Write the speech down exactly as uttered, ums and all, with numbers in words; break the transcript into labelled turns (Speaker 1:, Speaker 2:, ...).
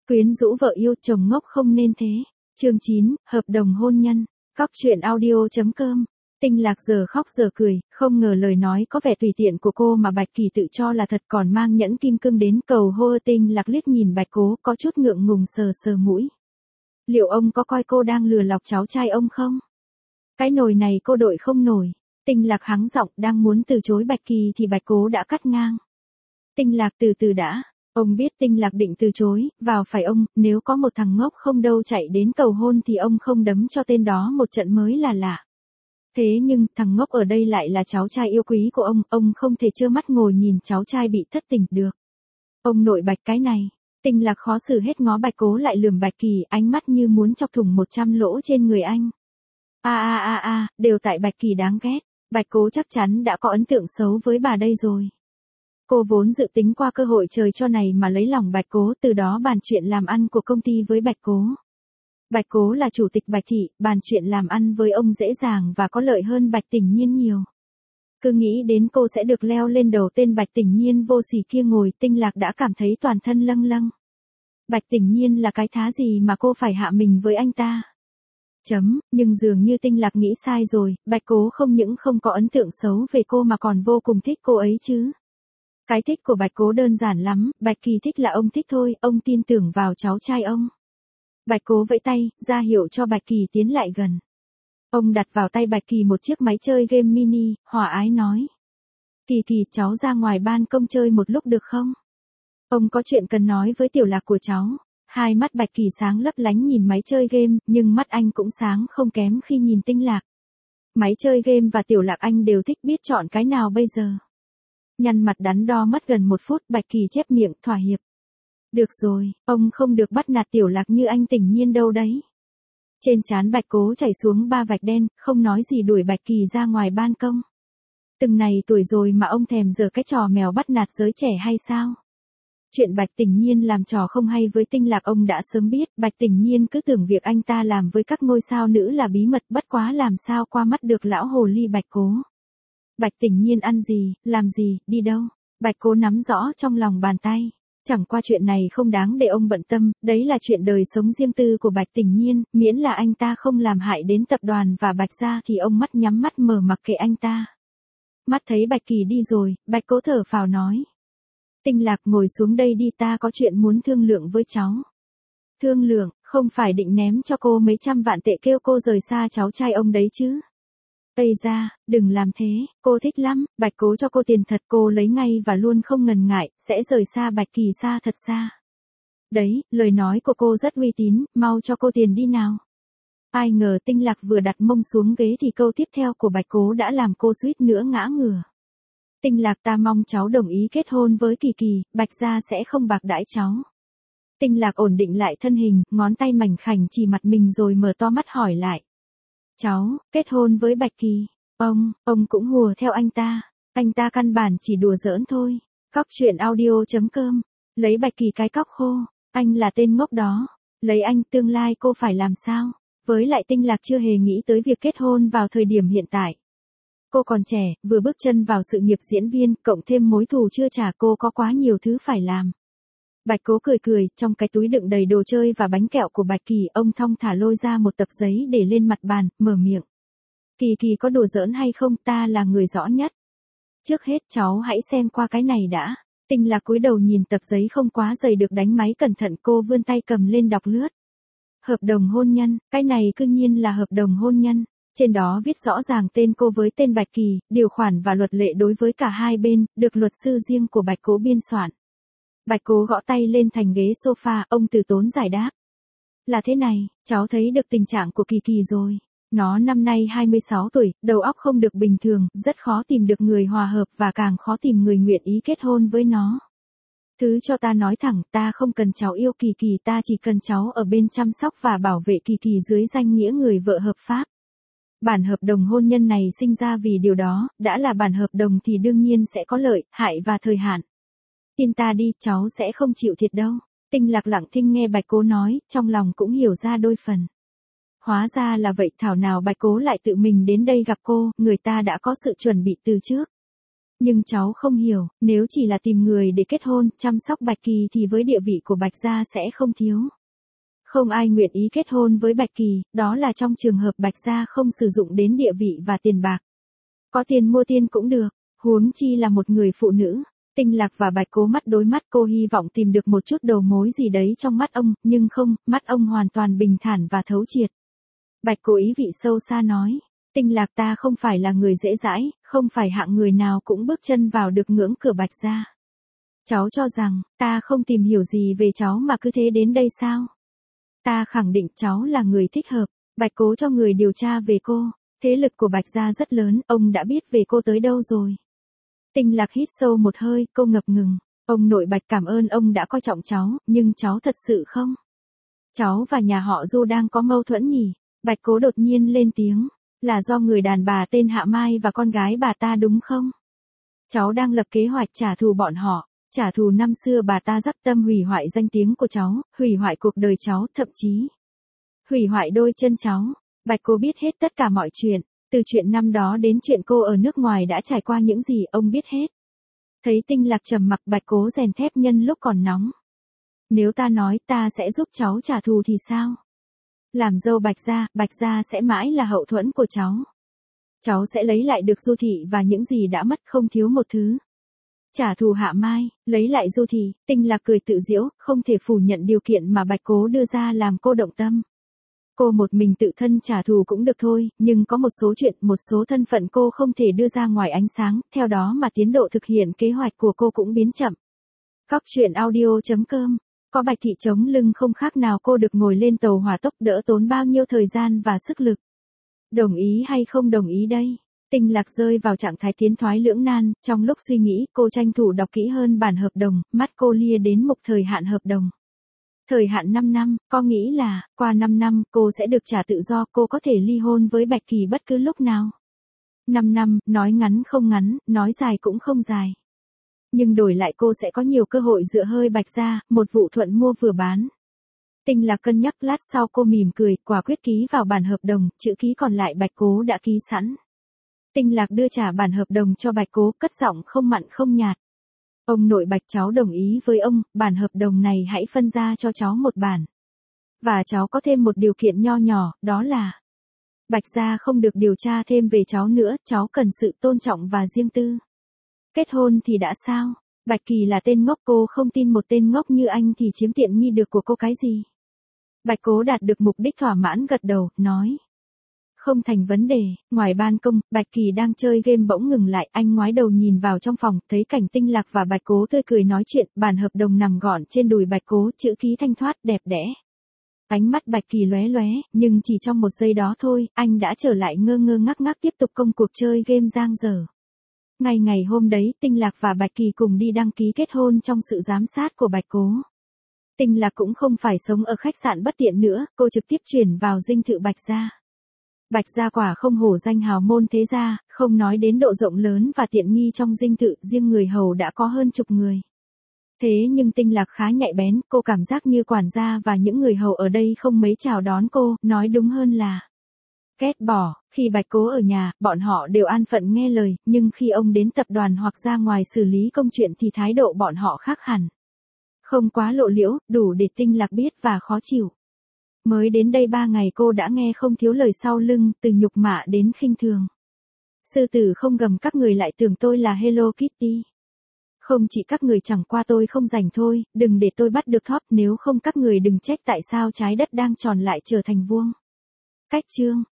Speaker 1: Quyến rũ vợ yêu, chồng ngốc không nên thế. Chương chín, hợp đồng hôn nhân. Cóc truyện audio.com. Tinh Lạc giờ khóc giờ cười, không ngờ lời nói có vẻ tùy tiện của cô mà Bạch Kỳ tự cho là thật còn mang nhẫn kim cương đến cầu hô. Tinh Lạc liếc nhìn Bạch Cố có chút ngượng ngùng sờ sờ mũi. Liệu ông có coi cô đang lừa lọc cháu trai ông không? Cái nồi này cô đội không nổi. Tinh Lạc hắng giọng đang muốn từ chối Bạch Kỳ thì Bạch Cố đã cắt ngang. Tinh Lạc từ từ đã. Ông biết Tinh Lạc định từ chối, vào phải ông, nếu có một thằng ngốc không đâu chạy đến cầu hôn thì ông không đấm cho tên đó một trận mới là lạ. Thế nhưng, thằng ngốc ở đây lại là cháu trai yêu quý của ông, ông không thể trơ mắt ngồi nhìn cháu trai bị thất tình được. Ông nội Bạch cái này. Tinh Lạc khó xử hết ngó Bạch Cố lại lườm Bạch Kỳ, ánh mắt như muốn chọc thủng một trăm lỗ trên người anh. A a a a, đều tại Bạch Kỳ đáng ghét. Bạch Cố chắc chắn đã có ấn tượng xấu với bà đây rồi. Cô vốn dự tính qua cơ hội trời cho này mà lấy lòng Bạch Cố, từ đó bàn chuyện làm ăn của công ty với Bạch Cố. Bạch Cố là chủ tịch Bạch Thị, bàn chuyện làm ăn với ông dễ dàng và có lợi hơn Bạch Tình Nhiên nhiều. Cứ nghĩ đến cô sẽ được leo lên đầu tên Bạch Tình Nhiên vô sỉ kia ngồi, Tinh Lạc đã cảm thấy toàn thân lâng lâng. Bạch Tình Nhiên là cái thá gì mà cô phải hạ mình với anh ta? Chấm, nhưng dường như Tinh Lạc nghĩ sai rồi, Bạch Cố không những không có ấn tượng xấu về cô mà còn vô cùng thích cô ấy chứ. Cái thích của Bạch Cố đơn giản lắm, Bạch Kỳ thích là ông thích thôi, ông tin tưởng vào cháu trai ông. Bạch Cố vẫy tay, ra hiệu cho Bạch Kỳ tiến lại gần. Ông đặt vào tay Bạch Kỳ một chiếc máy chơi game mini, hòa ái nói. Kỳ Kỳ, cháu ra ngoài ban công chơi một lúc được không? Ông có chuyện cần nói với Tiểu Lạc của cháu. Hai mắt Bạch Kỳ sáng lấp lánh nhìn máy chơi game, nhưng mắt anh cũng sáng không kém khi nhìn Tinh Lạc. Máy chơi game và Tiểu Lạc anh đều thích, biết chọn cái nào bây giờ. Nhăn mặt đắn đo mất gần một phút, Bạch Kỳ chép miệng, thỏa hiệp. Được rồi, ông không được bắt nạt Tiểu Lạc như anh Tình Nhiên đâu đấy. Trên trán Bạch Cố chảy xuống ba vạch đen, không nói gì đuổi Bạch Kỳ ra ngoài ban công. Từng này tuổi rồi mà ông thèm giở cái trò mèo bắt nạt giới trẻ hay sao? Chuyện Bạch Tình Nhiên làm trò không hay với Tinh Lạc ông đã sớm biết, Bạch Tình Nhiên cứ tưởng việc anh ta làm với các ngôi sao nữ là bí mật, bất quá làm sao qua mắt được lão hồ ly Bạch Cố. Bạch Tình Nhiên ăn gì, làm gì, đi đâu? Bạch Cố nắm rõ trong lòng bàn tay. Chẳng qua chuyện này không đáng để ông bận tâm, đấy là chuyện đời sống riêng tư của Bạch Tình Nhiên, miễn là anh ta không làm hại đến tập đoàn và Bạch gia thì ông mắt nhắm mắt mở mặc kệ anh ta. Mắt thấy Bạch Kỳ đi rồi, Bạch Cố thở phào nói. Tinh Lạc, ngồi xuống đây đi, ta có chuyện muốn thương lượng với cháu. Thương lượng, không phải định ném cho cô mấy trăm vạn tệ kêu cô rời xa cháu trai ông đấy chứ? Ây da, đừng làm thế, cô thích lắm, Bạch Cố cho cô tiền thật, cô lấy ngay và luôn không ngần ngại, sẽ rời xa Bạch Kỳ xa thật xa. Đấy, lời nói của cô rất uy tín, mau cho cô tiền đi nào. Ai ngờ Tinh Lạc vừa đặt mông xuống ghế thì câu tiếp theo của Bạch Cố đã làm cô suýt nữa ngã ngửa. Tinh Lạc, ta mong cháu đồng ý kết hôn với Kỳ Kỳ, Bạch gia sẽ không bạc đãi cháu. Tinh Lạc ổn định lại thân hình, ngón tay mảnh khảnh chỉ mặt mình rồi mở to mắt hỏi lại. Cháu, kết hôn với Bạch Kỳ, ông, ông cũng hùa theo anh ta, anh ta căn bản chỉ đùa giỡn thôi. Cóc truyện audio.com, lấy Bạch Kỳ cái cóc khô, anh là tên ngốc đó, lấy anh tương lai cô phải làm sao? Với lại Tinh Lạc chưa hề nghĩ tới việc kết hôn vào thời điểm hiện tại. Cô còn trẻ, vừa bước chân vào sự nghiệp diễn viên, cộng thêm mối thù chưa trả, cô có quá nhiều thứ phải làm. Bạch Cố cười cười, trong cái túi đựng đầy đồ chơi và bánh kẹo của Bạch Kỳ, ông thong thả lôi ra một tập giấy để lên mặt bàn, mở miệng. Kỳ Kỳ có đùa giỡn hay không, ta là người rõ nhất. Trước hết cháu hãy xem qua cái này đã. Tinh Lạc cúi đầu nhìn tập giấy không quá dày được đánh máy cẩn thận, cô vươn tay cầm lên đọc lướt. Hợp đồng hôn nhân, cái này cư nhiên là hợp đồng hôn nhân. Trên đó viết rõ ràng tên cô với tên Bạch Kỳ, điều khoản và luật lệ đối với cả hai bên, được luật sư riêng của Bạch Cố biên soạn. Bạch Cố gõ tay lên thành ghế sofa, ông từ tốn giải đáp. Là thế này, cháu thấy được tình trạng của Kỳ Kỳ rồi. Nó năm nay hai mươi sáu tuổi, đầu óc không được bình thường, rất khó tìm được người hòa hợp và càng khó tìm người nguyện ý kết hôn với nó. Thứ cho ta nói thẳng, ta không cần cháu yêu Kỳ Kỳ, ta chỉ cần cháu ở bên chăm sóc và bảo vệ Kỳ Kỳ dưới danh nghĩa người vợ hợp pháp. Bản hợp đồng hôn nhân này sinh ra vì điều đó, đã là bản hợp đồng thì đương nhiên sẽ có lợi, hại và thời hạn. Tin ta đi, cháu sẽ không chịu thiệt đâu. Tinh Lạc lặng thinh nghe Bạch Cố nói, trong lòng cũng hiểu ra đôi phần. Hóa ra là vậy, thảo nào Bạch Cố lại tự mình đến đây gặp cô, người ta đã có sự chuẩn bị từ trước. Nhưng cháu không hiểu, nếu chỉ là tìm người để kết hôn, chăm sóc Bạch Kỳ thì với địa vị của Bạch gia sẽ không thiếu. Không ai nguyện ý kết hôn với Bạch Kỳ, đó là trong trường hợp Bạch gia không sử dụng đến địa vị và tiền bạc. Có tiền mua tiên cũng được, huống chi là một người phụ nữ. Tinh Lạc và Bạch Cố mắt đối mắt, cô hy vọng tìm được một chút đầu mối gì đấy trong mắt ông, nhưng không, mắt ông hoàn toàn bình thản và thấu triệt. Bạch Cố ý vị sâu xa nói, Tinh Lạc, ta không phải là người dễ dãi, không phải hạng người nào cũng bước chân vào được ngưỡng cửa Bạch gia. Cháu cho rằng, ta không tìm hiểu gì về cháu mà cứ thế đến đây sao? Ta khẳng định cháu là người thích hợp. Bạch Cố cho người điều tra về cô. Thế lực của Bạch gia rất lớn, ông đã biết về cô tới đâu rồi? Tinh Lạc hít sâu một hơi, cô ngập ngừng. Ông nội Bạch cảm ơn ông đã coi trọng cháu, nhưng cháu thật sự không? Cháu và nhà họ Du đang có mâu thuẫn nhỉ? Bạch Cố đột nhiên lên tiếng. Là do người đàn bà tên Hạ Mai và con gái bà ta đúng không? Cháu đang lập kế hoạch trả thù bọn họ. Trả thù năm xưa bà ta dắp tâm hủy hoại danh tiếng của cháu, hủy hoại cuộc đời cháu, thậm chí hủy hoại đôi chân cháu. Bạch Cố biết hết tất cả mọi chuyện, từ chuyện năm đó đến chuyện cô ở nước ngoài đã trải qua những gì, ông biết hết. Thấy Tinh Lạc trầm mặc, Bạch Cố rèn thép nhân lúc còn nóng. Nếu ta nói ta sẽ giúp cháu trả thù thì sao? Làm dâu Bạch gia, Bạch gia sẽ mãi là hậu thuẫn của cháu. Cháu sẽ lấy lại được Du thị và những gì đã mất, không thiếu một thứ. Trả thù Hạ Mai, lấy lại Du thị. Tinh Lạc cười tự giễu, không thể phủ nhận điều kiện mà Bạch Cố đưa ra làm cô động tâm. Cô một mình tự thân trả thù cũng được thôi, nhưng có một số chuyện, một số thân phận cô không thể đưa ra ngoài ánh sáng, theo đó mà tiến độ thực hiện kế hoạch của cô cũng biến chậm. Cóc truyện audio chấm com. Có Bạch thị chống lưng không khác nào cô được ngồi lên tàu hỏa tốc, đỡ tốn bao nhiêu thời gian và sức lực. Đồng ý hay không đồng ý đây? Tinh Lạc rơi vào trạng thái tiến thoái lưỡng nan, trong lúc suy nghĩ, cô tranh thủ đọc kỹ hơn bản hợp đồng, mắt cô lia đến mục thời hạn hợp đồng. Thời hạn năm năm, có nghĩ là, qua năm năm, cô sẽ được trả tự do, cô có thể ly hôn với Bạch Kỳ bất cứ lúc nào. năm năm, nói ngắn không ngắn, nói dài cũng không dài. Nhưng đổi lại cô sẽ có nhiều cơ hội dựa hơi Bạch gia, một vụ thuận mua vừa bán. Tinh Lạc cân nhắc lát sau cô mỉm cười, quả quyết ký vào bản hợp đồng, chữ ký còn lại Bạch Cố đã ký sẵn. Tinh Lạc đưa trả bản hợp đồng cho Bạch Cố, cất giọng không mặn không nhạt. Ông nội Bạch, cháu đồng ý với ông, bản hợp đồng này hãy phân ra cho cháu một bản. Và cháu có thêm một điều kiện nho nhỏ, đó là Bạch gia không được điều tra thêm về cháu nữa, cháu cần sự tôn trọng và riêng tư. Kết hôn thì đã sao? Bạch Kỳ là tên ngốc, cô không tin một tên ngốc như anh thì chiếm tiện nghi được của cô cái gì. Bạch Cố đạt được mục đích thỏa mãn gật đầu, nói. Không thành vấn đề. Ngoài ban công, Bạch Kỳ đang chơi game bỗng ngừng lại, anh ngoái đầu nhìn vào trong phòng, thấy cảnh Tinh Lạc và Bạch Cố tươi cười nói chuyện, bản hợp đồng nằm gọn trên đùi Bạch Cố, chữ ký thanh thoát đẹp đẽ. Ánh mắt Bạch Kỳ lóe lóe, nhưng chỉ trong một giây đó thôi, anh đã trở lại ngơ ngơ ngác ngác tiếp tục công cuộc chơi game giang dở. Ngày ngày hôm đấy, Tinh Lạc và Bạch Kỳ cùng đi đăng ký kết hôn trong sự giám sát của Bạch Cố. Tinh Lạc cũng không phải sống ở khách sạn bất tiện nữa, cô trực tiếp chuyển vào dinh thự Bạch gia. Bạch gia quả không hổ danh hào môn thế gia, không nói đến độ rộng lớn và tiện nghi trong dinh thự, riêng người hầu đã có hơn chục người. Thế nhưng Tinh Lạc khá nhạy bén, cô cảm giác như quản gia và những người hầu ở đây không mấy chào đón cô, nói đúng hơn là ghét bỏ. Khi Bạch Cố ở nhà, bọn họ đều an phận nghe lời, nhưng khi ông đến tập đoàn hoặc ra ngoài xử lý công chuyện thì thái độ bọn họ khác hẳn. Không quá lộ liễu, đủ để Tinh Lạc biết và khó chịu. Mới đến đây ba ngày cô đã nghe không thiếu lời sau lưng, từ nhục mạ đến khinh thường. Sư tử không gầm các người lại tưởng tôi là Hello Kitty. Không chỉ các người chẳng qua tôi không rảnh thôi, đừng để tôi bắt được thóp, nếu không các người đừng trách tại sao trái đất đang tròn lại trở thành vuông. Cách chương